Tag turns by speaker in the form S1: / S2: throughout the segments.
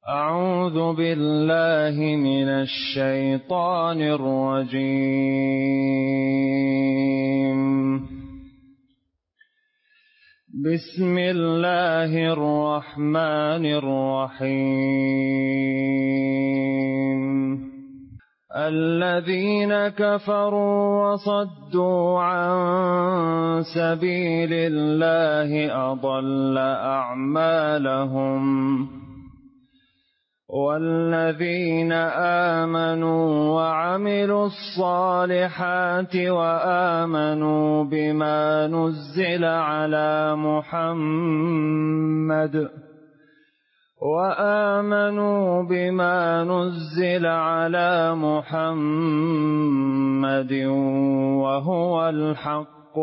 S1: أعوذ بالله من الشيطان الرجيم. بسم الله الرحمن الرحيم. الذين كفروا وصدوا عن سبيل الله أضل أعمالهم، والذين آمنوا وعملوا الصالحات وآمنوا بما نزل على محمد وهو الحق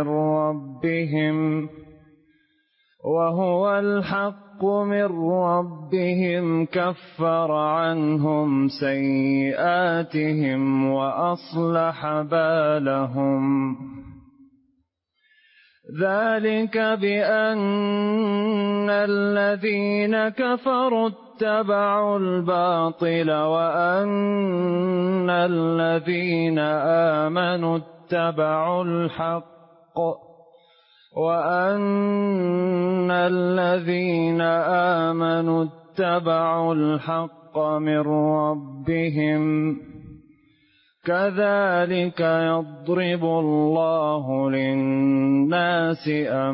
S1: من ربهم كفر عنهم سيئاتهم وأصلح بالهم. ذلك بأن الذين كفروا اتبعوا الباطل وأن الذين آمنوا اتبعوا الحق من ربهم. كذلك يضرب الله للناس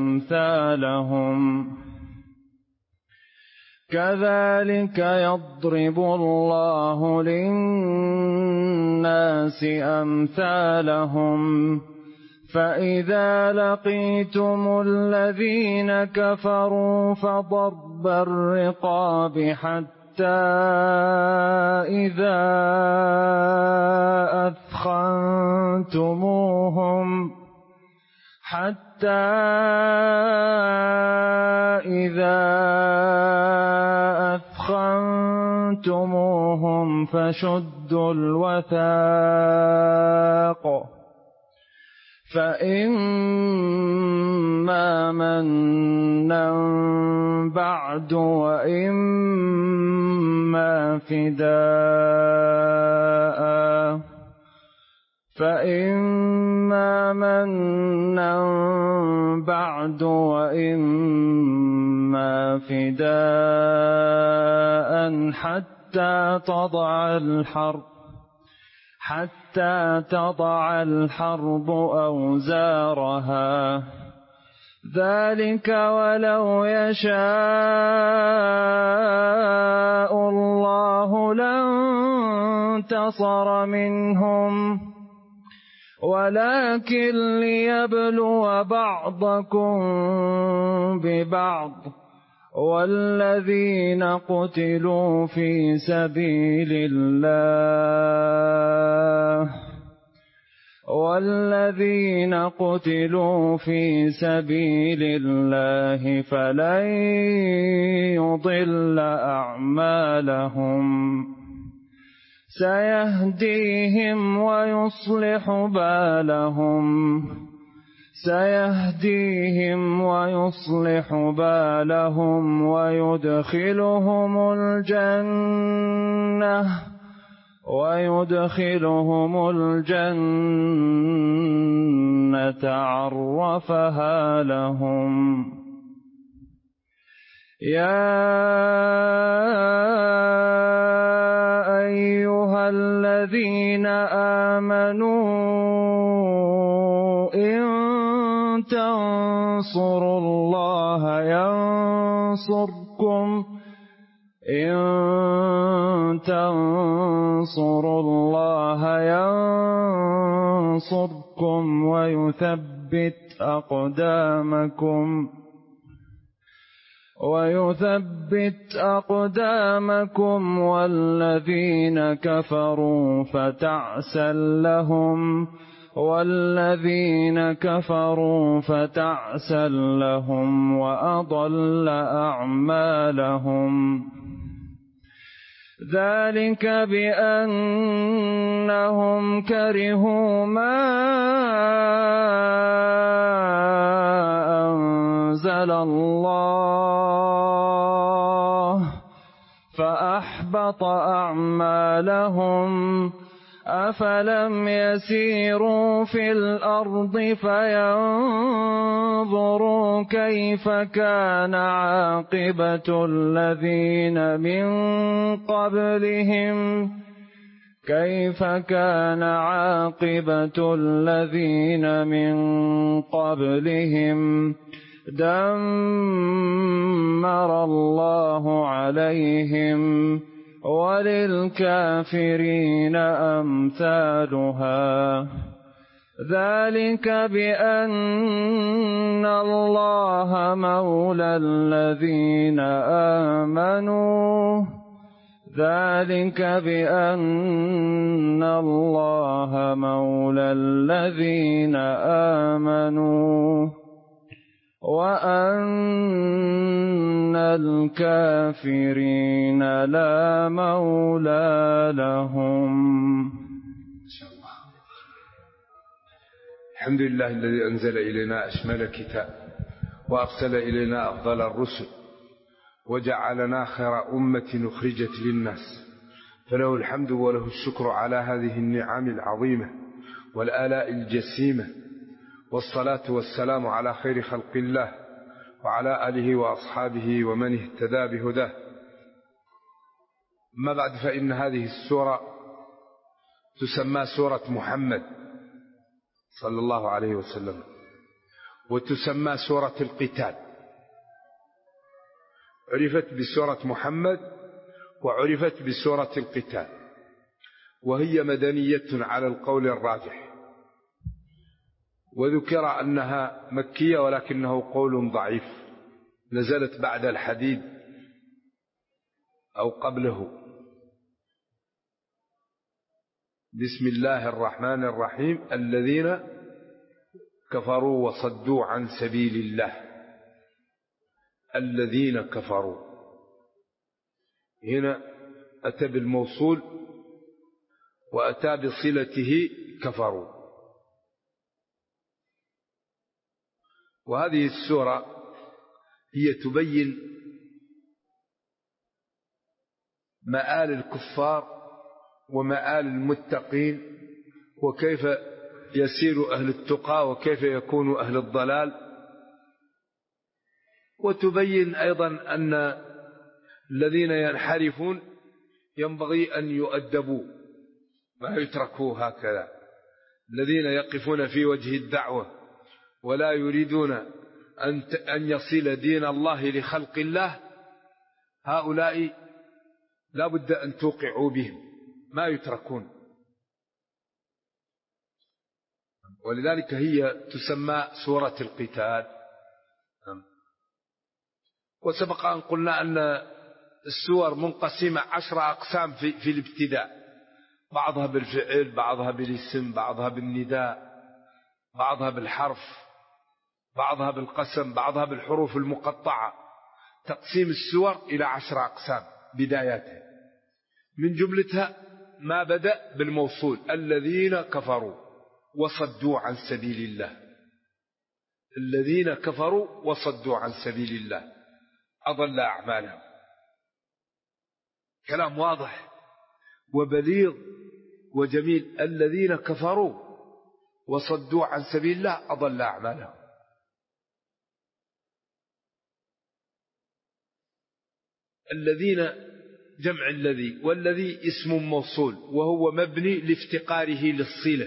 S1: أمثالهم. فإذا لقيتم الذين كفروا فضرب الرقاب حتى إذا أثخنتموهم فشدوا الوثاق، فإما منا بعد وإما فداء حتى تضع الحرب أوزارها. ذلك ولو يشاء الله لانتصر منهم، ولكن ليبلو بعضكم ببعض. والذين قتلوا في سبيل الله فلن يضل أعمالهم. سيهديهم ويصلح بالهم ويدخلهم الجنة عرفها لهم. يا أيها الذين آمنوا إن تنصروا الله ينصركم ويثبت أقدامكم. والذين كفروا فتعسا لهم وأضل أعمالهم. ذلك بأنهم كرهوا ما أنزل الله فأحبط أعمالهم أفلم يسيروا في الأرض فينظروا كيف كان عاقبة الذين من قبلهم دمر الله عليهم وللكافرين أمثالها ذلك بأن الله مولى الذين آمنوا وأن الكافرين لا مولى لهم.
S2: الحمد لله الذي أنزل إلينا أشمل الكتاب وأرسل إلينا أفضل الرسل وجعلنا خير أمة أخرجت للناس، فله الحمد وله الشكر على هذه النعم العظيمة والآلاء الجسيمة، والصلاة والسلام على خير خلق الله وعلى آله وأصحابه ومن اهتدى بهداه. أما بعد، فإن هذه السورة تسمى سورة محمد صلى الله عليه وسلم، وتسمى سورة القتال. عرفت بسورة محمد وعرفت بسورة القتال، وهي مدنية على القول الراجح، وذكر أنها مكية ولكنه قول ضعيف، نزلت بعد الحديد أو قبله. بسم الله الرحمن الرحيم الذين كفروا وصدوا عن سبيل الله. الذين كفروا هنا أتى بالموصول وأتى بصلته كفروا. وهذه السورة هي تبين مآل الكفار ومآل المتقين، وكيف يسير أهل التقى وكيف يكون أهل الضلال، وتبين أيضا أن الذين ينحرفون ينبغي أن يؤدبوا، ما يتركوا هكذا. الذين يقفون في وجه الدعوة ولا يريدون أن يصل دين الله لخلق الله، هؤلاء لا بد أن توقعوا بهم، ما يتركون. ولذلك هي تسمى سورة القتال. وسبق أن قلنا أن السور منقسمة 10 أقسام في الابتداء، بعضها بالفعل، بعضها بالاسم، بعضها بالنداء، بعضها بالحرف، بعضها بالقسم، بعضها بالحروف المقطعة. تقسيم السور إلى 10 أقسام بداياتها. من جملتها ما بدأ بالموصول الذين كفروا وصدوا عن سبيل الله. الذين كفروا وصدوا عن سبيل الله أضل أعمالهم. كلام واضح وبليغ وجميل. الذين كفروا وصدوا عن سبيل الله أضل أعمالهم. الذين جمع الذي، والذي اسم موصول وهو مبني لافتقاره للصلة،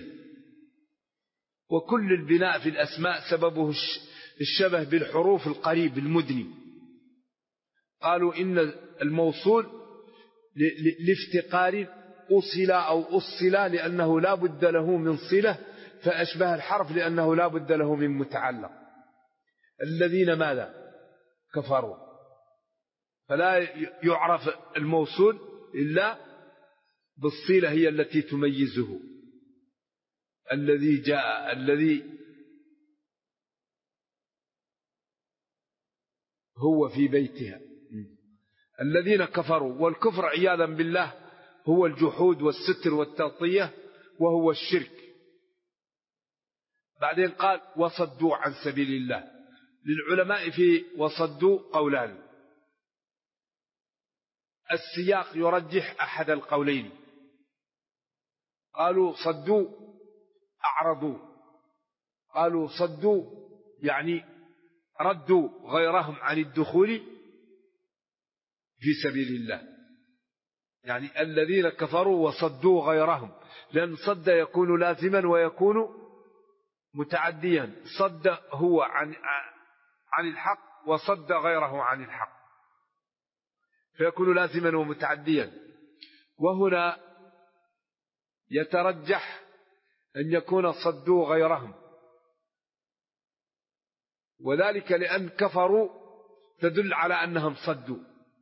S2: وكل البناء في الأسماء سببه الشبه بالحروف القريب المدني. قالوا إن الموصول لافتقار أصل أو أصل لأنه لا بد له من صلة، فأشبه الحرف لأنه لا بد له من متعلق. الذين ماذا؟ كفروا، فلا يعرف الموصول إلا بالصلة هي التي تميزه. الذي جاء، الذي هو في بيتها. الذين كفروا، والكفر عياذا بالله هو الجحود والستر والتغطية، وهو الشرك. بعدين قال وصدوا عن سبيل الله. للعلماء في وصدوا قولان: السياق يرجح أحد القولين. قالوا صدوا أعرضوا، قالوا صدوا يعني ردوا غيرهم عن الدخول في سبيل الله، يعني الذين كفروا وصدوا غيرهم، لأن صد يكون لازما ويكون متعديا. صد هو عن الحق وصد غيره عن الحق، فيكون لازما ومتعديا. وهنا يترجح أن يكون صدوا غيرهم، وذلك لأن كفروا تدل على أنهم صدوا،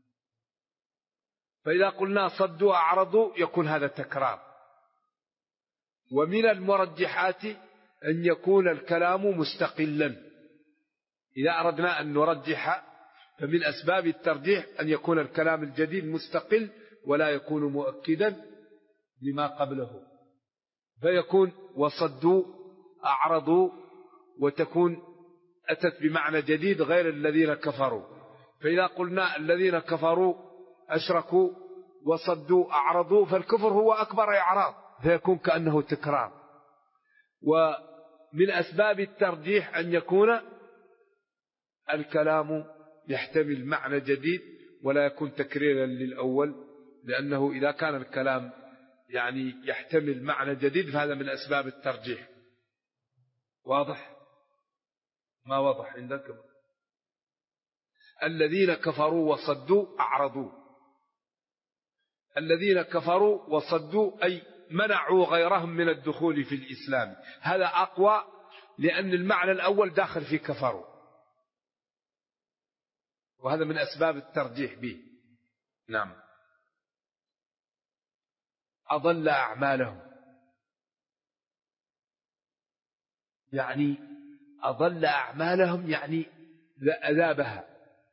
S2: فإذا قلنا صدوا أعرضوا يكون هذا تكرار. ومن المرجحات أن يكون الكلام مستقلا. إذا أردنا أن نرجح فمن أسباب الترجيح أن يكون الكلام الجديد مستقل ولا يكون مؤكدا لما قبله، فيكون وصدوا أعرضوا، وتكون أتت بمعنى جديد غير الذين كفروا. فإذا قلنا الذين كفروا أشركوا وصدوا أعرضوا، فالكفر هو أكبر إعراض، فيكون كأنه تكرار. ومن أسباب الترجيح أن يكون الكلام يحتمل معنى جديد ولا يكون تكريرا للأول، لأنه إذا كان الكلام يعني يحتمل معنى جديد فهذا من أسباب الترجيح. واضح؟ ما واضح عندكم؟ الذين كفروا وصدوا أعرضوا، الذين كفروا وصدوا أي منعوا غيرهم من الدخول في الإسلام. هذا أقوى لأن المعنى الأول داخل في كفروا، وهذا من أسباب الترجيح به. نعم. أضل أعمالهم، يعني أضل أعمالهم يعني أذابها،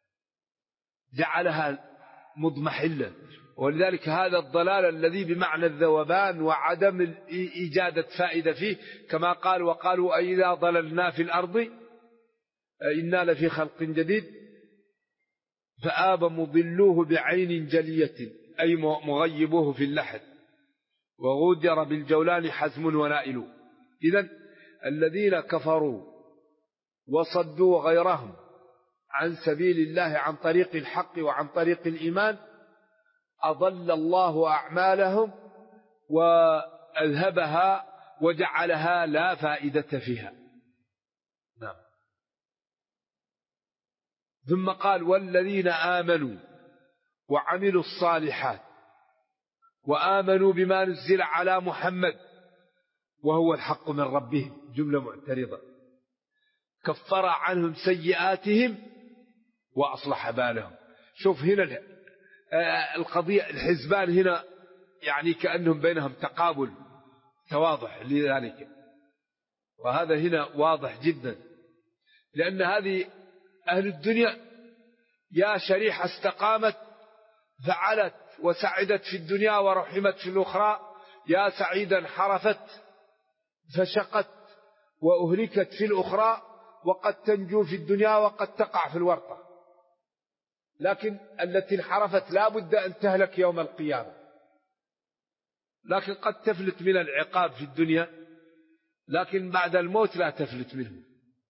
S2: جعلها مضمحلة. ولذلك هذا الضلال الذي بمعنى الذوبان وعدم إيجاد فائدة فيه، كما قال وقالوا أئذا ضللنا في الأرض إنا لفي خلق جديد فآب مضلوه بعين جلية، أي مغيبوه في اللحد، وغدر بالجولان حزم ونائل. إذن الذين كفروا وصدوا غيرهم عن سبيل الله عن طريق الحق وعن طريق الإيمان أضل الله أعمالهم وأذهبها وجعلها لا فائدة فيها. نعم. ثم قال والذين آمنوا وعملوا الصالحات وآمنوا بما نزل على محمد وهو الحق من ربهم، جملة معترضة، كفر عنهم سيئاتهم وأصلح بالهم. شوف هنا القضية، الحزبان هنا يعني كأنهم بينهم تقابل تواضح لذلك، وهذا هنا واضح جدا، لأن هذه أهل الدنيا يا شريحة استقامت فعلت وسعدت في الدنيا ورحمت في الأخرى، يا سعيدا حرفت فشقت وأهلكت في الأخرى، وقد تنجو في الدنيا وقد تقع في الورطة. لكن التي انحرفت لا بد أن تهلك يوم القيامة، لكن قد تفلت من العقاب في الدنيا، لكن بعد الموت لا تفلت منه.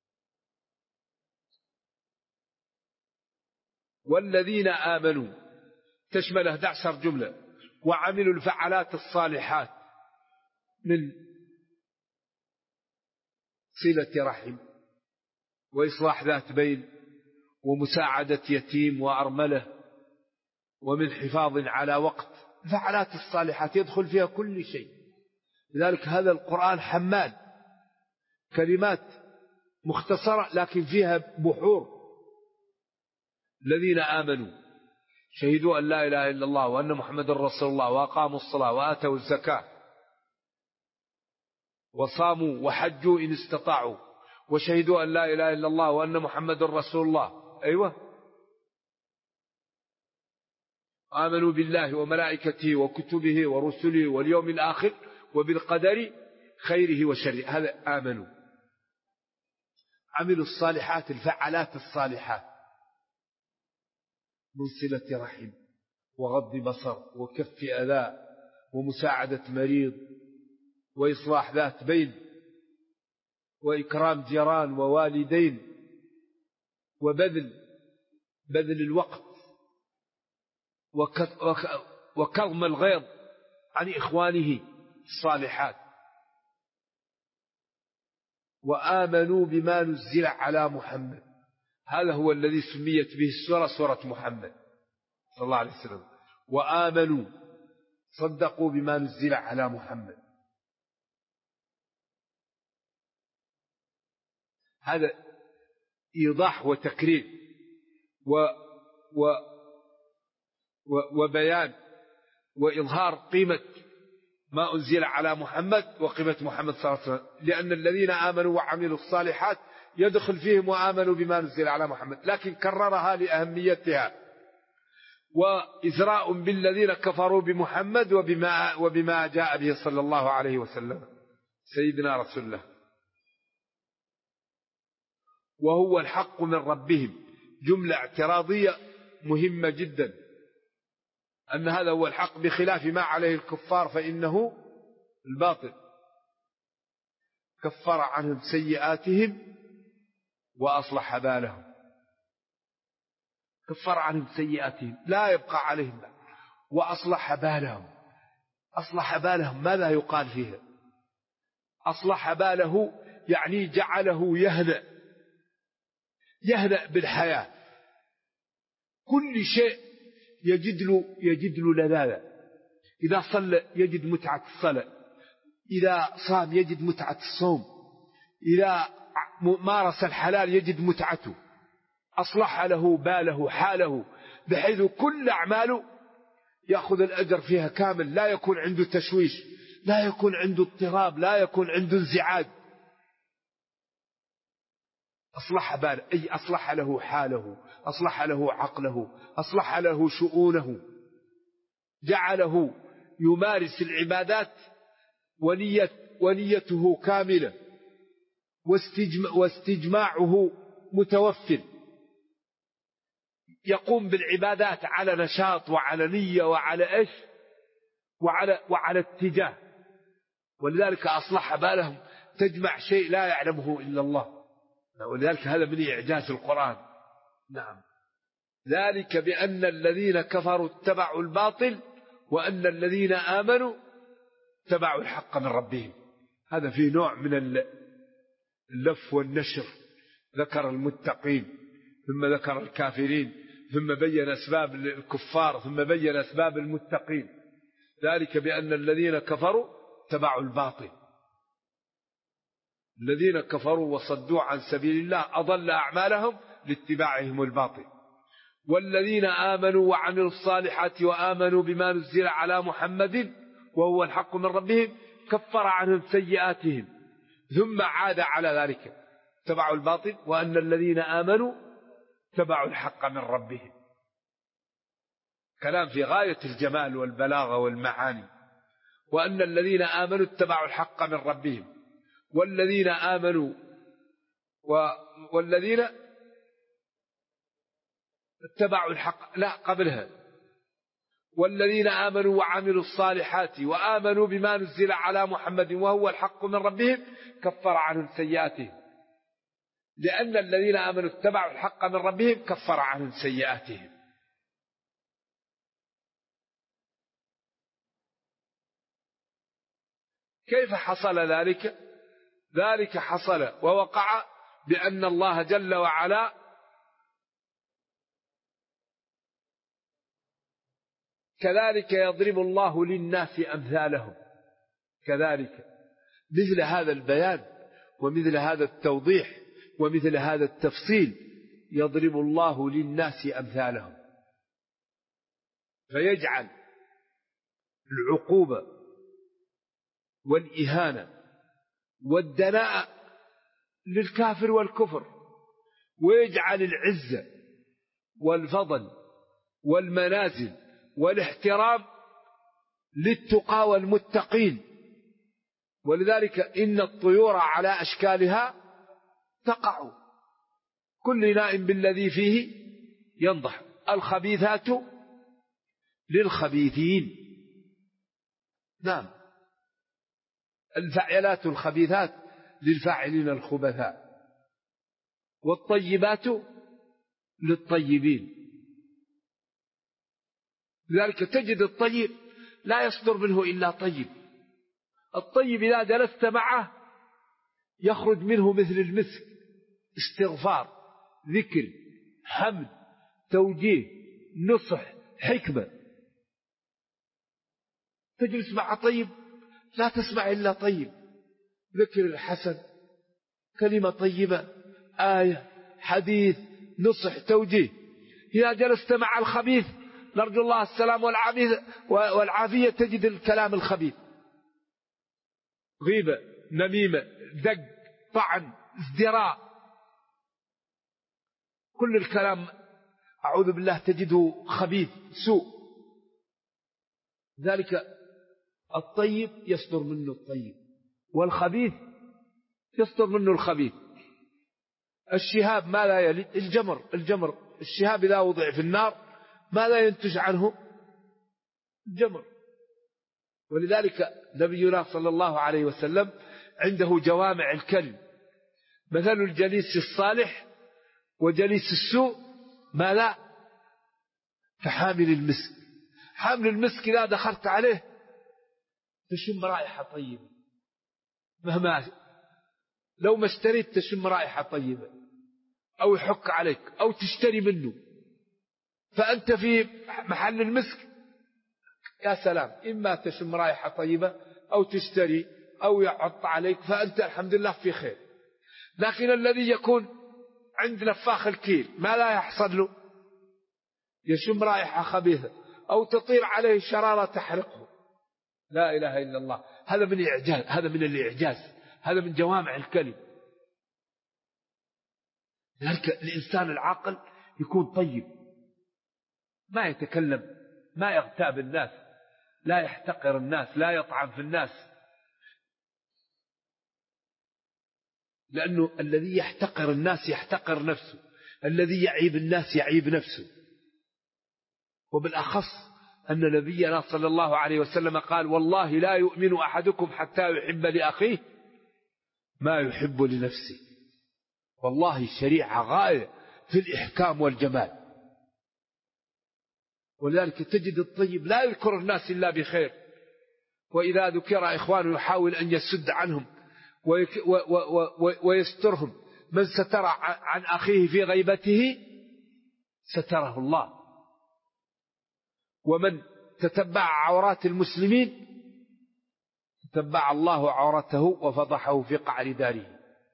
S2: والذين آمنوا تشمل 11 جملة، وعملوا الفعلات الصالحات من صلة رحم وإصلاح ذات بين ومساعدة يتيم وأرملة ومن حفاظ على وقت. الفعلات الصالحات يدخل فيها كل شيء، لذلك هذا القرآن حمال كلمات مختصرة لكن فيها بحور. الذين آمنوا شهدوا أن لا إله إلا الله وأن محمد رسول الله وأقاموا الصلاة وآتوا الزكاة وصاموا وحجوا إن استطاعوا وشهدوا أن لا إله إلا الله وأن محمد رسول الله. أيوة، آمنوا بالله وملائكته وكتبه ورسله واليوم الآخر وبالقدر خيره وشره، هذا آمنوا. عملوا الصالحات، الفعلات الصالحات من صلة رحم وغض بصر وكف أذى ومساعدة مريض وإصلاح ذات بين وإكرام جيران ووالدين وبذل الوقت وكظم الغيظ عن إخوانه الصالحات. وآمنوا بما نزل على محمد، هذا هو الذي سميت به السورة سورة محمد صلى الله عليه وسلم. وآمنوا صدقوا بما نزل على محمد. هذا إيضاح وتكرير وبيان وإظهار قيمة ما أنزل على محمد وقيمة محمد صلى الله عليه وسلم، لأن الذين آمنوا وعملوا الصالحات يدخل فيهم وآمنوا بما نزل على محمد، لكن كررها لأهميتها وإزراء بالذين كفروا بمحمد وبما جاء به صلى الله عليه وسلم سيدنا رسول الله. وهو الحق من ربهم، جملة اعتراضية مهمة جدا، أن هذا هو الحق بخلاف ما عليه الكفار فإنه الباطل. كفر عنهم سيئاتهم وأصلح بالهم. كفر عنهم سيئاتهم لا يبقى عليهم، وأصلح بالهم. أصلح بالهم ماذا يقال فيها؟ أصلح باله يعني جعله يهنأ بالحياة، كل شيء يجد له لذاذة. إذا صلى يجد متعة الصلاة، إذا صام يجد متعة الصوم، إذا مارس الحلال يجد متعته. أصلح له باله حاله بحيث كل أعماله يأخذ الأجر فيها كامل، لا يكون عنده تشويش، لا يكون عنده اضطراب، لا يكون عنده انزعاج. أصلح باله أي أصلح له حاله، أصلح له عقله، أصلح له شؤونه، جعله يمارس العبادات ونيته كاملة واستجماعه متوفر، يقوم بالعبادات على نشاط وعلى نية وعلى إيش وعلى اتجاه. ولذلك أصلح بالهم تجمع شيء لا يعلمه إلا الله، ولذلك هذا من إعجاز القرآن. نعم، ذلك بأن الذين كفروا اتبعوا الباطل وأن الذين آمنوا اتبعوا الحق من ربهم. هذا فيه نوع من اللف والنشر، ذكر المتقين ثم ذكر الكافرين ثم بين أسباب الكفار ثم بين أسباب المتقين. ذلك بأن الذين كفروا اتبعوا الباطل، الذين كفروا وصدوا عن سبيل الله أضل أعمالهم لاتباعهم الباطل. والذين آمنوا وعملوا الصالحات وآمنوا بما نزل على محمد وهو الحق من ربهم كفر عنهم سيئاتهم ثم عاد على ذلك اتبعوا الباطل. وأن الذين آمنوا اتبعوا الحق من ربهم. كلام في غاية الجمال والبلاغة والمعاني. وأن الذين آمنوا اتبعوا الحق من ربهم، والذين آمنوا والذين اتبعوا الحق لا قبلها، والذين آمنوا وعملوا الصالحات وآمنوا بما نزل على محمد وهو الحق من ربهم كفر عنهم سيئاتهم. لأن الذين آمنوا اتبعوا الحق من ربهم كفر عنهم سيئاتهم. كيف حصل ذلك؟ ذلك حصل ووقع بأن الله جل وعلا كذلك يضرب الله للناس أمثالهم. كذلك مثل هذا البيان ومثل هذا التوضيح ومثل هذا التفصيل يضرب الله للناس أمثالهم، فيجعل العقوبة والإهانة والدناء للكافر والكفر، ويجعل العزة والفضل والمنازل والاحترام للتقى والمتقين. ولذلك إن الطيور على أشكالها تقع، كل ناء بالذي فيه ينضح. الخبيثات للخبيثين. نعم، الفاعلات الخبيثات للفاعلين الخبثاء، والطيبات للطيبين. لذلك تجد الطيب لا يصدر منه إلا طيب. الطيب إذا جلست معه يخرج منه مثل المسك، استغفار، ذكر، حمد، توجيه، نصح، حكمة. تجلس مع طيب لا تسمع إلا طيب، ذكر الحسن، كلمة طيبة، آية، حديث، نصح، توجيه. إذا جلست مع الخبيث نرجو الله السلام والعافية تجد الكلام الخبيث، غيبة، نميمة، دق، طعن، ازدراء، كل الكلام أعوذ بالله تجده خبيث سوء. ذلك الطيب يصدر منه الطيب، والخبيث يصدر منه الخبيث. الشهاب ما لا يلد، الجمر الشهاب إذا وضع في النار ما لا ينتج عنه الجمر. ولذلك نبينا صلى الله عليه وسلم عنده جوامع الكلم. مثل الجليس الصالح وجليس السوء ما لا كحامل المسك. حامل المسك إذا دخلت عليه تشم رائحة طيبة، مهما لو ما اشتريت تشم رائحة طيبة، أو يحك عليك أو تشتري منه، فأنت في محل المسك يا سلام، إما تشم رائحة طيبة أو تشتري أو يعط عليك، فأنت الحمد لله في خير. لكن الذي يكون عند لفاخ الكيل ما لا يحصل له، يشم رائحة خبيثة أو تطير عليه شرارة تحرقه. لا إله إلا الله. هذا من الإعجاز، هذا من الإعجاز، هذا من جوامع الكلم. ذلك الإنسان العاقل يكون طيب، ما يتكلم، ما يغتاب الناس، لا يحتقر الناس، لا يطعن في الناس. لأنه الذي يحتقر الناس يحتقر نفسه، الذي يعيب الناس يعيب نفسه. وبالأخص أن نبينا صلى الله عليه وسلم قال: والله لا يؤمن أحدكم حتى يحب لأخيه ما يحب لنفسه. والله الشريعة غاية في الإحكام والجمال. ولذلك تجد الطيب لا يذكر الناس إلا بخير، وإذا ذكر إخوانه يحاول أن يسد عنهم ويسترهم. من ستر عن أخيه في غيبته ستره الله، ومن تتبع عورات المسلمين تتبع الله عورته وفضحه في قعر داره.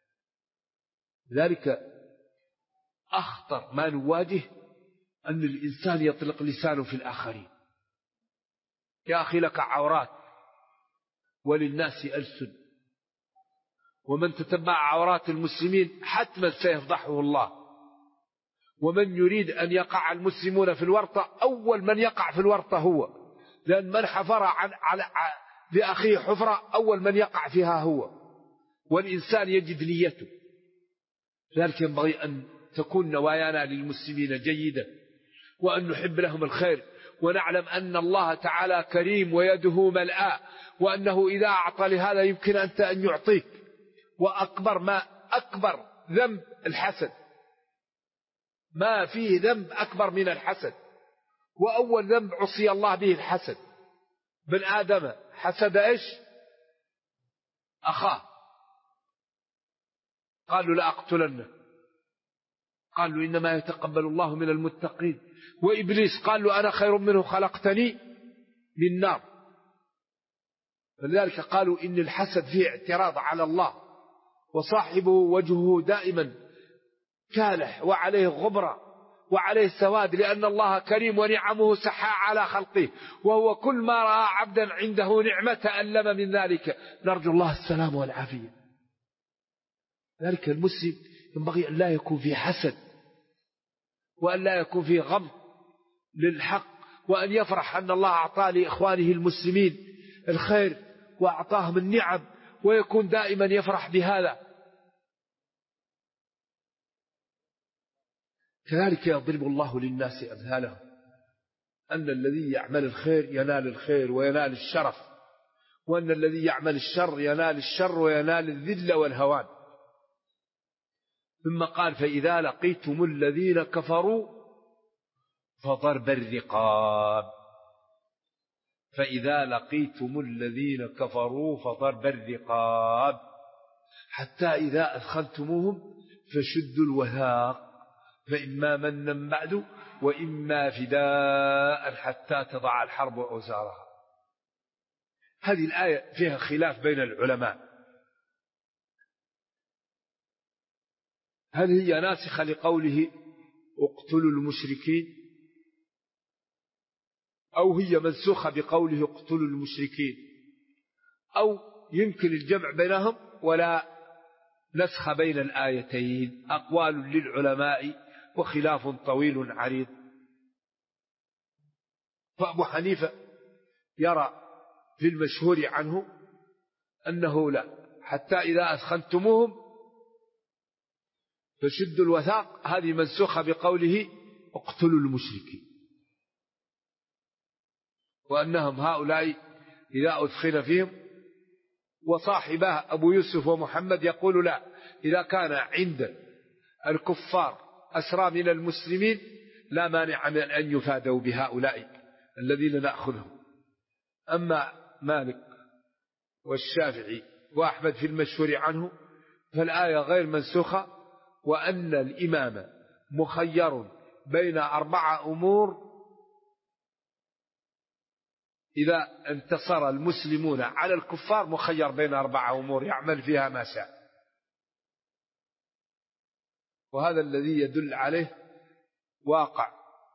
S2: ذلك أخطر ما نواجه أن الإنسان يطلق لسانه في الآخرين. يا أخي لك عورات وللناس ألسن، ومن تتبع عورات المسلمين حتما سيفضحه الله. ومن يريد أن يقع المسلمون في الورطة أول من يقع في الورطة هو، لأن من حفر لأخيه حفرة أول من يقع فيها هو. والإنسان يجد نيته. لذلك ينبغي أن تكون نوايانا للمسلمين جيدة، وأن نحب لهم الخير، ونعلم أن الله تعالى كريم ويده ملآ، وأنه إذا أعطى لهذا يمكن أنت أن يعطيك. أكبر ذنب الحسد، ما فيه ذنب أكبر من الحسد. وأول ذنب عصي الله به الحسد. بن آدم حسد إيش؟ أخاه، قالوا لا أقتلنه، قالوا إنما يتقبل الله من المتقين. وإبليس قال له أنا خير منه خلقتني من نار. فلذلك قالوا إن الحسد فيه اعتراض على الله، وصاحبه وجهه دائما كالح وعليه غبرة وعليه سواد، لأن الله كريم ونعمه سحاء على خلقه، وهو كل ما رأى عبدا عنده نعمة ألم من ذلك. نرجو الله السلام والعافية. ذلك المسلم ينبغي أن لا يكون فيه حسد، وأن لا يكون فيه غم للحق، وأن يفرح أن الله أعطى لإخوانه المسلمين الخير وأعطاهم النعم، ويكون دائما يفرح بهذا. كذلك يضرب الله للناس أمثالهم أن الذي يعمل الخير ينال الخير وينال الشرف، وأن الذي يعمل الشر ينال الشر وينال الذل والهوان. ثم قال فإذا لقيتم الذين كفروا فضرب الرقاب. فإذا لقيتم الذين كفروا فضرب الرقاب حتى إذا أثخنتموهم فشدوا الوثاق فإما منا بعد وإما فداء حتى تضع الحرب أوزارها. هذه الآية فيها خلاف بين العلماء، هل هي ناسخة لقوله اقتلوا المشركين أو هي منسوخة بقوله اقتلوا المشركين، أو يمكن الجمع بينهم ولا نسخ بين الآيتين. أقوال للعلماء وخلاف طويل عريض. فأبو حنيفة يرى في المشهور عنه أنه لا، حتى إذا أثخنتموهم فشدوا الوثاق، هذه منسوخة بقوله اقتلوا المشركين، وأنهم هؤلاء إذا أثخن فيهم. وصاحباه أبو يوسف ومحمد يقول لا، إذا كان عند الكفار أسرى من المسلمين لا مانع من أن يفادوا بهؤلاء الذين نأخذهم. أما مالك والشافعي وأحمد في المشهور عنه فالآية غير منسوخة، وأن الإمام مخير بين 4 أمور إذا انتصر المسلمون على الكفار، مخير بين 4 أمور يعمل فيها ما شاء. وهذا الذي يدل عليه واقع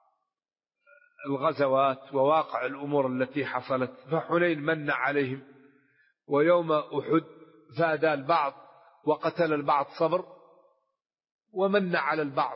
S2: الغزوات وواقع الأمور التي حصلت. فحنين من عليهم، ويوم أحد فادى البعض وقتل البعض صبر، ومن على البعض.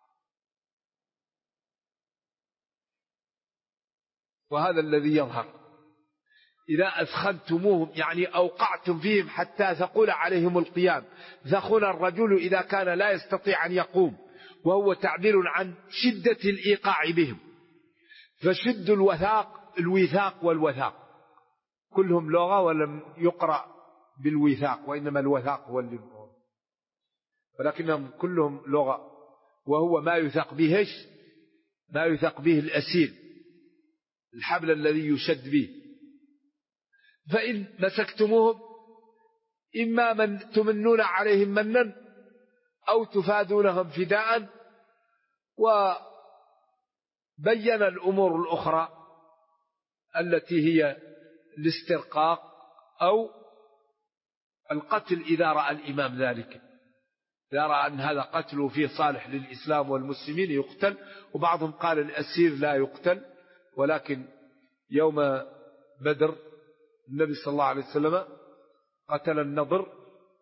S2: وهذا الذي يظهر. إذا أثخنتموهم يعني أوقعتم فيهم حتى ثقل عليهم القيام. ثخن الرجل إذا كان لا يستطيع أن يقوم، وهو تعبير عن شدة الإيقاع بهم. فشد الوثاق، الوثاق والوثاق كلهم لغة، ولم يقرأ بالوثاق، وإنما الوثاق هو اللي ولكنهم كلهم لغة، وهو ما يثق به ما يثق به الأسير، الحبل الذي يشد به. فإن مسكتموهم إما من تمنون عليهم منا أو تفادونهم فداء. وبين الأمور الأخرى التي هي الاسترقاق أو القتل إذا رأى الإمام ذلك، إذا رأى أن هذا قتله فيه صالح للإسلام والمسلمين يقتل. وبعضهم قال الأسير لا يقتل، ولكن يوم بدر النبي صلى الله عليه وسلم قتل النضر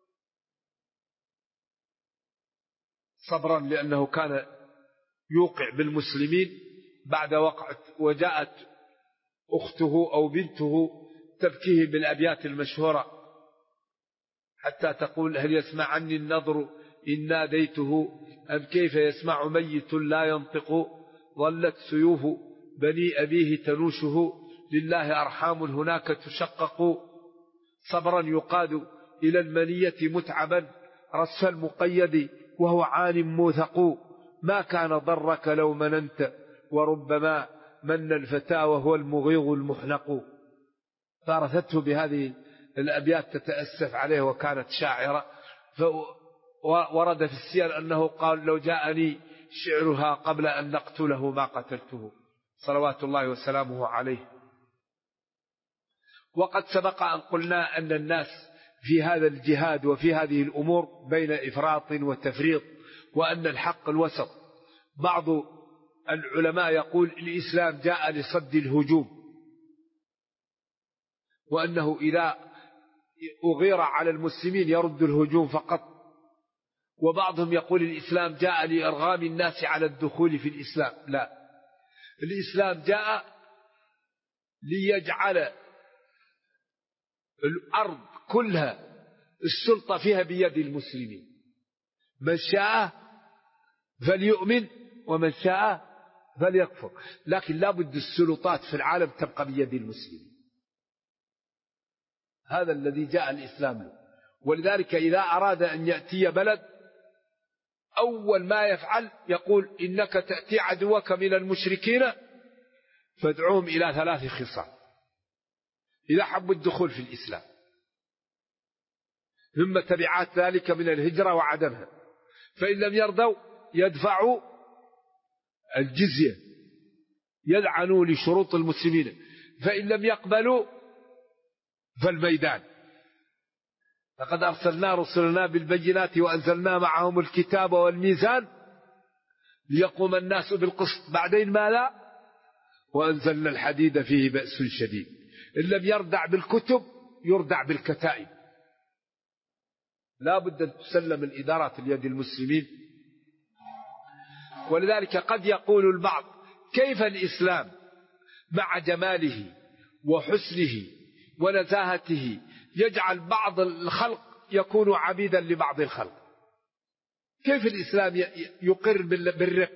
S2: صبرا لأنه كان يوقع بالمسلمين بعد وقعة، وجاءت أخته أو بنته تبكيه بالأبيات المشهورة حتى تقول هل يسمع عني النضر إن ناديته أم كيف يسمع ميت لا ينطق. ظلت سيوف بني أبيه تنوشه لله أرحام هناك تشقق. صبرا يقاد إلى المنية متعبا رصف المقيد وهو عان موثق. ما كان ضرك لو مننت وربما من الفتى وهو المغيظ المحلق. فارثته بهذه الأبيات تتأسف عليه، وكانت شاعرة. ورد في السير أنه قال لو جاءني شعرها قبل أن نقتله ما قتلته صلوات الله وسلامه عليه. وقد سبق أن قلنا أن الناس في هذا الجهاد وفي هذه الأمور بين إفراط وتفريط، وأن الحق الوسط. بعض العلماء يقول الإسلام جاء لصد الهجوم، وأنه إذا أغير على المسلمين يرد الهجوم فقط. وبعضهم يقول الإسلام جاء لإرغام الناس على الدخول في الإسلام. لا، الإسلام جاء ليجعل الأرض كلها السلطة فيها بيد المسلمين، من شاء فليؤمن ومن شاء فليكفر، لكن لا بد السلطات في العالم تبقى بيد المسلمين. هذا الذي جاء الإسلام له. ولذلك إذا أراد أن يأتي بلد أول ما يفعل يقول إنك تأتي عدوك من المشركين فادعوهم إلى 3 خصال إذا حبوا الدخول في الإسلام، ثم تبعات ذلك من الهجرة وعدمها، فإن لم يرضوا يدفعوا الجزية، يلعنوا لشروط المسلمين، فإن لم يقبلوا فالميدان. لقد أرسلنا رسلنا بالبينات وأنزلنا معهم الكتاب والميزان ليقوم الناس بالقسط. بعدين ماذا؟ وأنزلنا الحديد فيه بأس شديد. إن لم يردع بالكتب يردع بالكتائب. لا بد أن تسلم الإدارات ليد المسلمين. ولذلك قد يقول البعض كيف الإسلام مع جماله وحسنه ونزاهته يجعل بعض الخلق يكون عبيدا لبعض الخلق؟ كيف الإسلام يقر بالرق؟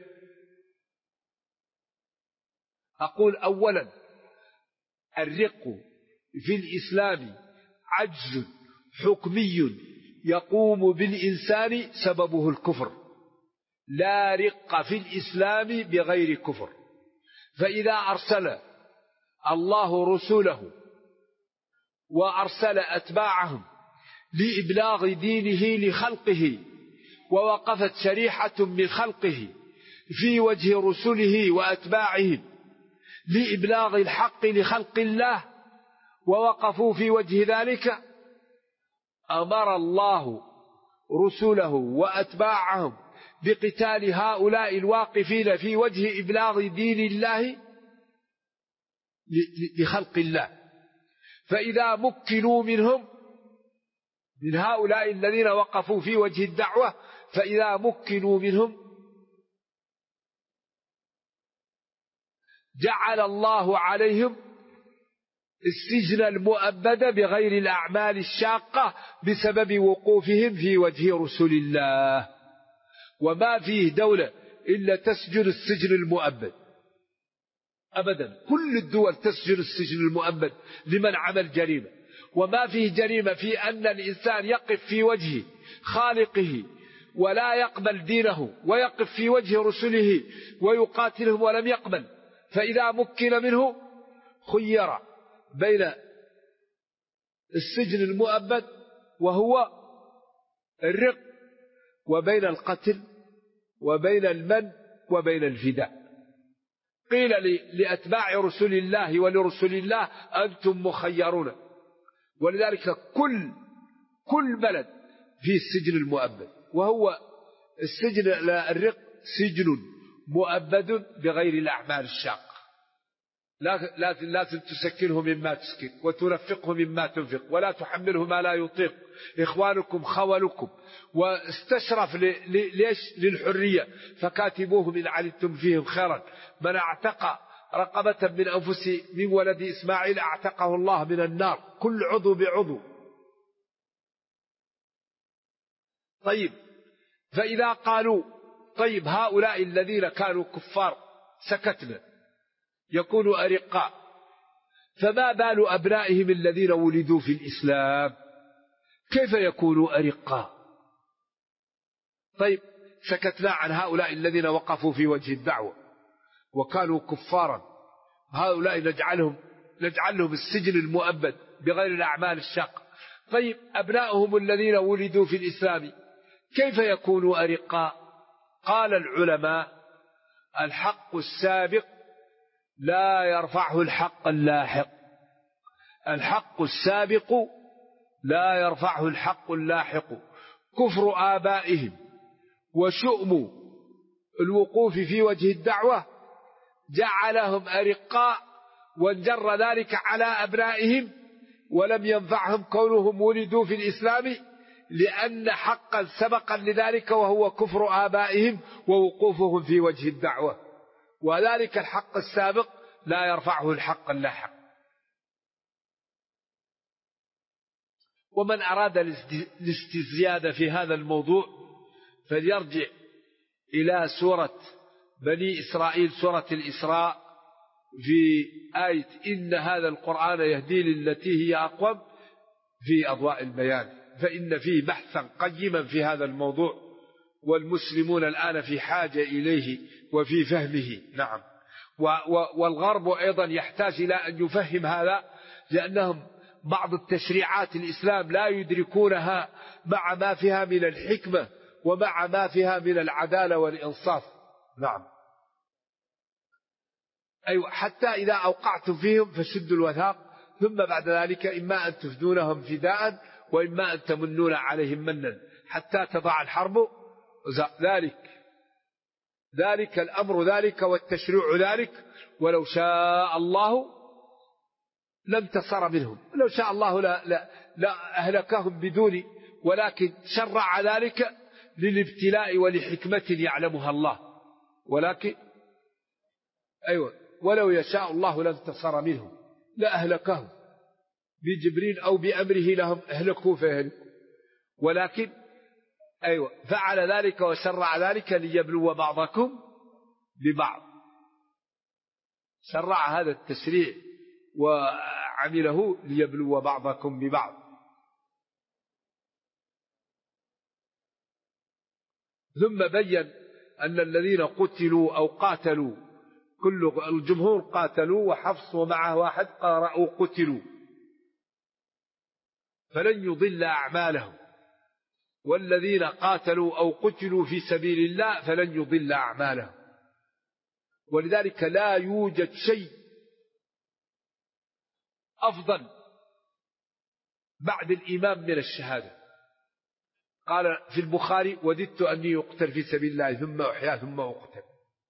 S2: أقول أولا الرق في الإسلام عجز حكمي يقوم بالإنسان سببه الكفر. لا رق في الإسلام بغير كفر. فإذا أرسل الله رسوله وأرسل أتباعهم لإبلاغ دينه لخلقه، ووقفت شريحة من خلقه في وجه رسله وأتباعهم لإبلاغ الحق لخلق الله، ووقفوا في وجه ذلك، أمر الله رسله وأتباعهم بقتال هؤلاء الواقفين في وجه إبلاغ دين الله لخلق الله. فإذا مكنوا منهم، من هؤلاء الذين وقفوا في وجه الدعوة، فإذا مكنوا منهم جعل الله عليهم السجن المؤبد بغير الأعمال الشاقة بسبب وقوفهم في وجه رسول الله. وما فيه دولة إلا تسجن السجن المؤبد أبدا. كل الدول تسجن السجن المؤبد لمن عمل جريمة. وما فيه جريمة في أن الإنسان يقف في وجه خالقه ولا يقبل دينه، ويقف في وجه رسله ويقاتلهم ولم يقبل، فإذا مكن منه خير بين السجن المؤبد وهو الرق، وبين القتل، وبين المن، وبين الفداء. قيل لأتباع رسول الله ولرسول الله أنتم مخيرون. ولذلك كل بلد فيه السجن المؤبد، وهو السجن الرق سجن مؤبد بغير الأعمال الشاقة. لازم تسكنه مما تسكن، وتنفقه مما تنفق، ولا تحمله ما لا يطيق. إخوانكم خولكم. واستشرف ليش؟ للحرية. فكاتبوه من علمتم فيهم خيرا. من اعتق رقبة من أنفس من ولد إسماعيل اعتقه الله من النار، كل عضو بعضو. طيب، فإذا قالوا طيب هؤلاء الذين كانوا كفار سكتنا يكونوا أرقاء، فما بال أبنائهم الذين ولدوا في الإسلام كيف يكونوا أرقاء؟ طيب سكتنا عن هؤلاء الذين وقفوا في وجه الدعوة وكانوا كفارا، هؤلاء نجعل لهم السجن المؤبد بغير الأعمال الشاقة. طيب أبنائهم الذين ولدوا في الإسلام كيف يكونوا أرقاء؟ قال العلماء الحق السابق لا يرفعه الحق اللاحق. الحق السابق لا يرفعه الحق اللاحق. كفر آبائهم وشؤم الوقوف في وجه الدعوة جعلهم أرقاء، وانجر ذلك على أبنائهم، ولم ينفعهم كونهم ولدوا في الإسلام، لأن حقا سبقا لذلك وهو كفر آبائهم ووقوفهم في وجه الدعوة. وذلك الحق السابق لا يرفعه الحق اللاحق. ومن أراد الاستزيادة في هذا الموضوع فليرجع إلى سورة بني إسرائيل سورة الإسراء في آية إن هذا القرآن يهدي للتي هي أقوم في أضواء البيان، فإن فيه بحثا قيما في هذا الموضوع، والمسلمون الآن في حاجة إليه وفي فهمه. نعم. والغرب أيضا يحتاج إلى أن يفهم هذا، لأنهم بعض التشريعات الإسلام لا يدركونها مع ما فيها من الحكمة ومع ما فيها من العدالة والإنصاف. نعم. أيوة، حتى إذا أوقعتم فيهم فشدوا الوثاق، ثم بعد ذلك إما أن تفدونهم فداء وإما أن تمنون عليهم منا حتى تضع الحرب ذلك الأمر ذلك والتشريع ذلك، ولو شاء الله لانتصر منهم، لو شاء الله لا أهلكهم بدون، ولكن شرع ذلك للابتلاء ولحكمة يعلمها الله. ولكن أيوة، ولو يشاء الله لانتصر منهم لأهلكهم بجبريل أو بأمره لهم أهلكوا فيهلكوا، ولكن أيوة فعل ذلك وشرع ذلك ليبلو بعضكم ببعض. شرع هذا التشريع وعمله ليبلو بعضكم ببعض. ثم بين أن الذين قتلوا أو قاتلوا، كل الجمهور قاتلوا، وحفص ومعه واحد قرأوا قتلوا، فلن يضل أعمالهم، والذين قاتلوا أو قتلوا في سبيل الله فلن يضل أعمالهم. ولذلك لا يوجد شيء أفضل بعد الإيمان من الشهادة. قال في البخاري: وددت أني أقتل في سبيل الله ثم أحيا ثم أقتل.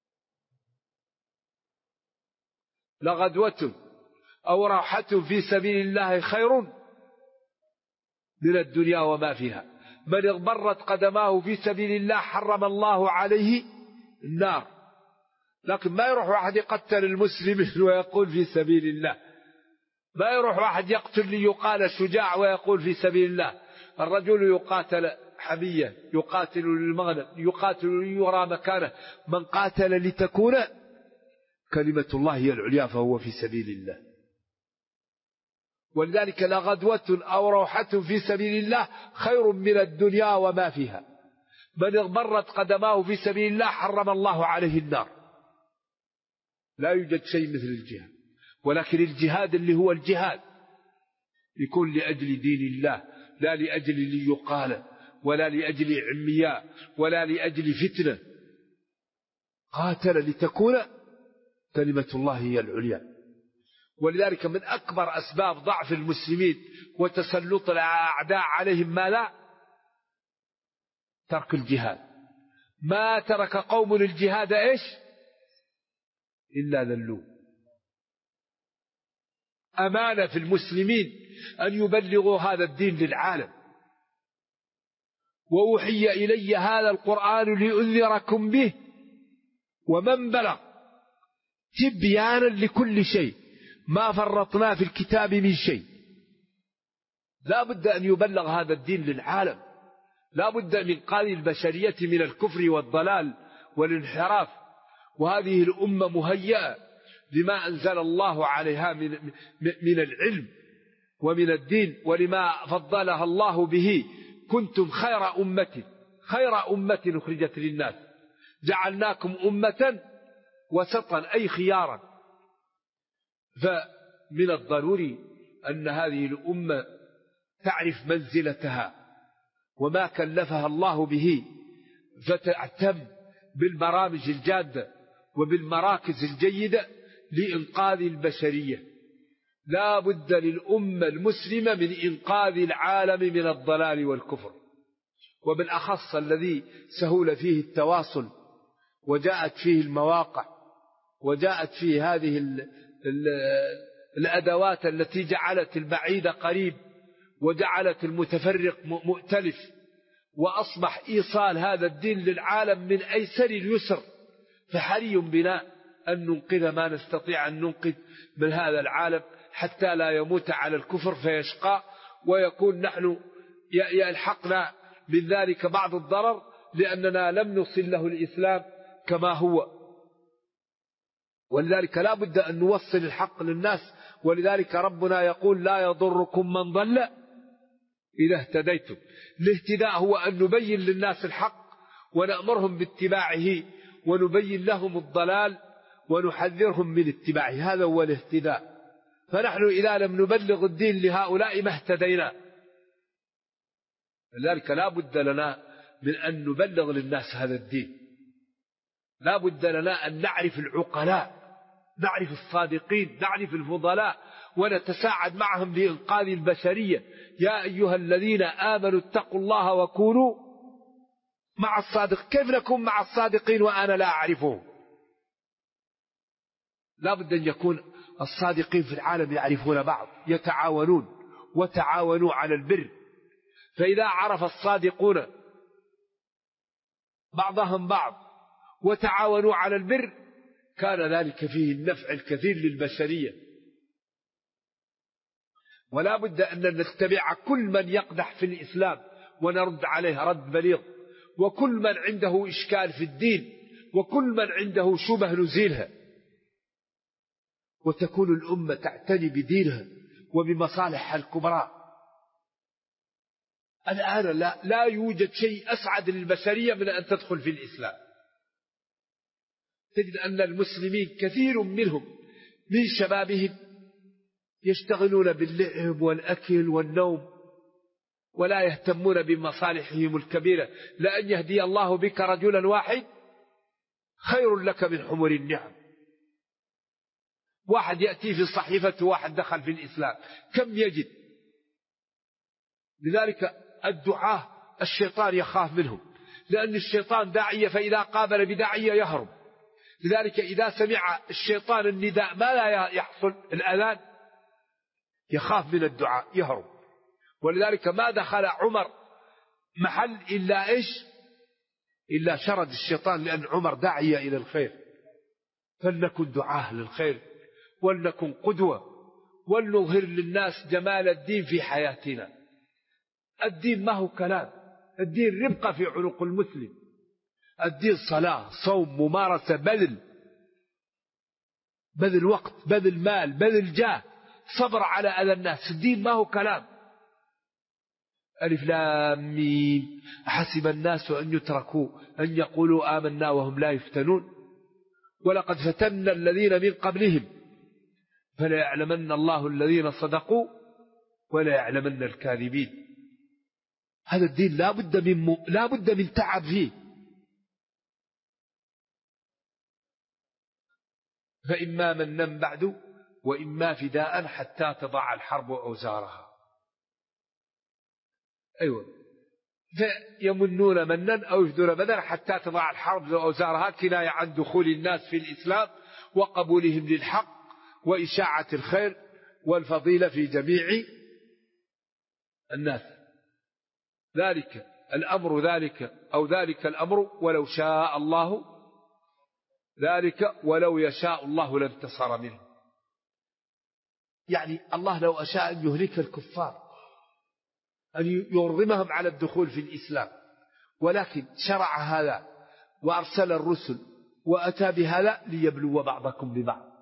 S2: لغدوة أو راحة في سبيل الله خير من الدنيا وما فيها. من اغبرت قدماه في سبيل الله حرم الله عليه النار. لكن ما يروح واحد يقتل المسلمين ويقول في سبيل الله، ما يروح واحد يقتل ليقال شجاع ويقول في سبيل الله. الرجل يقاتل حمية، يقاتل للمغنم، يقاتل ليرى مكانه. من قاتل لتكون كلمة الله هي العليا فهو في سبيل الله. ولذلك لغدوة أو روحة في سبيل الله خير من الدنيا وما فيها. من اغبرت قدماه في سبيل الله حرم الله عليه النار. لا يوجد شيء مثل الجهاد، ولكن الجهاد اللي هو الجهاد يكون لأجل دين الله، لا لأجل ليقال ولا لأجل عمياء ولا لأجل فتنة. قاتل لتكون كلمة الله هي العليا. ولذلك من أكبر أسباب ضعف المسلمين وتسلط الأعداء عليهم ماذا؟ ترك الجهاد. ما ترك قوم الجهاد إيش إلا ذلوا. أمانة في المسلمين أن يبلغوا هذا الدين للعالم. وأوحي إلي هذا القرآن لأنذركم به ومن بلغ تبيانا لكل شيء ما فرطنا في الكتاب من شيء. لا بد أن يبلغ هذا الدين للعالم، لا بد من إنقاذ البشرية من الكفر والضلال والانحراف. وهذه الأمة مهيئة لما أنزل الله عليها من العلم ومن الدين، ولما فضلها الله به. كنتم خير أمة أخرجت للناس جعلناكم أمة وسطا أي خيارا. فمن الضروري أن هذه الأمة تعرف منزلتها وما كلفها الله به، فتهتم بالبرامج الجادة وبالمراكز الجيدة لإنقاذ البشرية. لا بد للأمة المسلمة من إنقاذ العالم من الضلال والكفر، وبالأخص الذي سهول فيه التواصل وجاءت فيه المواقع وجاءت فيه هذه الأدوات التي جعلت البعيد قريب وجعلت المتفرق مؤتلف، وأصبح إيصال هذا الدين للعالم من أيسر اليسر. فحري بنا أن ننقذ ما نستطيع أن ننقذ من هذا العالم حتى لا يموت على الكفر فيشقى ويكون نحن يلحقنا من ذلك بعض الضرر، لأننا لم نصل له الإسلام كما هو. ولذلك لا بد أن نوصل الحق للناس. ولذلك ربنا يقول لا يضركم من ضل إذا اهتديتم. الاهتداء هو أن نبين للناس الحق ونأمرهم باتباعه، ونبين لهم الضلال ونحذرهم من اتباعه. هذا هو الاهتداء. فنحن إذا لم نبلغ الدين لهؤلاء ما اهتدينا. لذلك لا بد لنا من أن نبلغ للناس هذا الدين. لا بد لنا أن نعرف العقلاء، نعرف الصادقين، نعرف الفضلاء، ونتساعد معهم لإنقاذ البشرية. يا أيها الذين آمنوا اتقوا الله وكونوا مع الصادق. كيف نكون مع الصادقين وأنا لا أعرفهم؟ لا بد أن يكون الصادقين في العالم يعرفون بعض، يتعاونون، وتعاونوا على البر. فإذا عرف الصادقون بعضهم بعض وتعاونوا على البر كان ذلك فيه النفع الكثير للبشرية. ولا بد أن نتبع كل من يقدح في الإسلام ونرد عليه رد بليغ، وكل من عنده إشكال في الدين، وكل من عنده شبه نزيلها، وتكون الأمة تعتني بدينها وبمصالحها الكبرى. الآن لا يوجد شيء أسعد للبشرية من أن تدخل في الإسلام. تجد أن المسلمين كثير منهم من شبابهم يشتغلون باللعب والأكل والنوم، ولا يهتمون بمصالحهم الكبيرة. لأن يهدي الله بك رجلا واحد خير لك من حمر النعم. واحد يأتي في الصحيفة واحد دخل في الإسلام كم يجد. لذلك الدعاة الشيطان يخاف منهم، لأن الشيطان داعية، فإذا قابل بداعية يهرب. لذلك إذا سمع الشيطان النداء ما لا يحصل الأذان يخاف من الدعاء يهرب. ولذلك ما دخل عمر محل إلا إيش؟ إلا شرد الشيطان، لأن عمر داعية إلى الخير. فلنكن دعاة للخير، ولنكن قدوة، ولنظهر للناس جمال الدين في حياتنا. الدين ما هو كلام، الدين ربقة في عنق المسلم. الدين صلاة، صوم، ممارسة، بذل وقت، بذل مال، بذل جاه، صبر على أذى الناس. الدين ما هو كلام. ألف لام ميم حسب الناس أن يتركوا أن يقولوا آمنا وهم لا يفتنون ولقد فتنا الذين من قبلهم فلا يعلمن الله الذين صدقوا ولا يعلمن الكاذبين. هذا الدين لا بد من تعب فيه. فإما منا بعد وإما فداء حتى تضع الحرب أوزارها. أيوة، فيمنون منا أو يفدون بدلا حتى تضع الحرب أوزارها، كناية عن دخول الناس في الإسلام وقبولهم للحق وإشاعة الخير والفضيلة في جميع الناس. ذلك الأمر ذلك الأمر ولو شاء الله ذلك ولو يشاء الله لانتصر منه. يعني الله لو أشاء أن يهلك الكفار، أن يرغمهم على الدخول في الإسلام، ولكن شرع هذا وأرسل الرسل وأتى بهذا ليبلو بعضكم ببعض.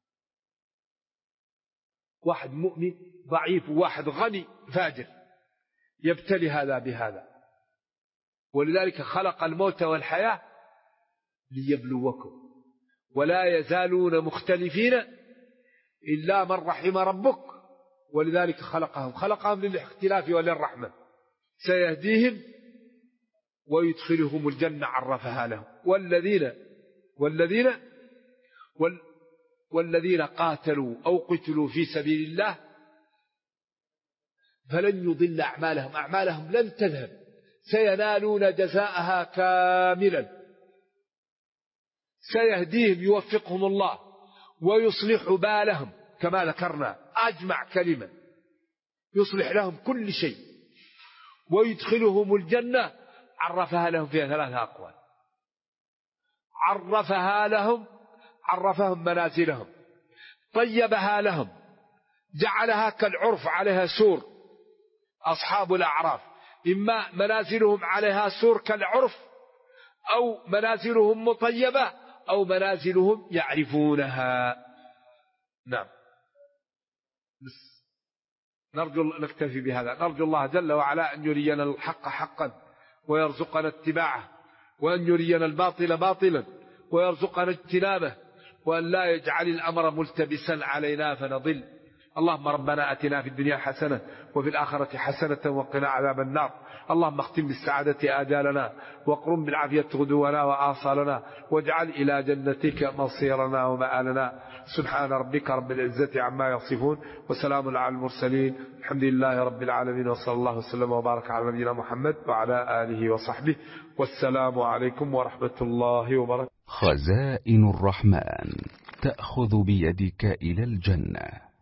S2: واحد مؤمن ضعيف وواحد غني فاجر، يبتلي هذا بهذا. ولذلك خلق الموت والحياة ليبلوكم، ولا يزالون مختلفين إلا من رحم ربك. ولذلك خلقهم للاختلاف وللرحمة. سيهديهم ويدخلهم الجنة عرفها لهم. والذين قاتلوا أو قتلوا في سبيل الله فلن يضل أعمالهم لن تذهب، سينالون جزاءها كاملا. سيهديهم يوفقهم الله ويصلح بالهم، كما ذكرنا أجمع كلمة، يصلح لهم كل شيء ويدخلهم الجنة. عرفها لهم فيها 3 أقوال. عرفهم منازلهم، طيبها لهم، جعلها كالعرف عليها سور. أصحاب الأعراف إما منازلهم عليها سور كالعرف، أو منازلهم مطيبة، أو منازلهم يعرفونها. نعم. نرجو نكتفي بهذا. نرجو الله جل وعلا أن يرينا الحق حقا ويرزقنا اتباعه، وأن يرينا الباطل باطلا ويرزقنا اجتنابه، وأن لا يجعل الأمر ملتبسا علينا فنضل. اللهم ربنا أتنا في الدنيا حسنة وفي الآخرة حسنة وقنا عذاب النار. اللهم اختم بالسعادة آجالنا واقرم بالعافية غدونا وآصالنا، واجعل إلى جنتك مصيرنا ومآلنا. سبحان ربك رب العزة عما يصفون، وسلام على المرسلين، الحمد لله رب العالمين، وصلى الله وسلم وبارك على نبينا محمد وعلى آله وصحبه، والسلام عليكم ورحمة الله وبركاته.
S3: خزائن الرحمن تأخذ بيدك إلى الجنة.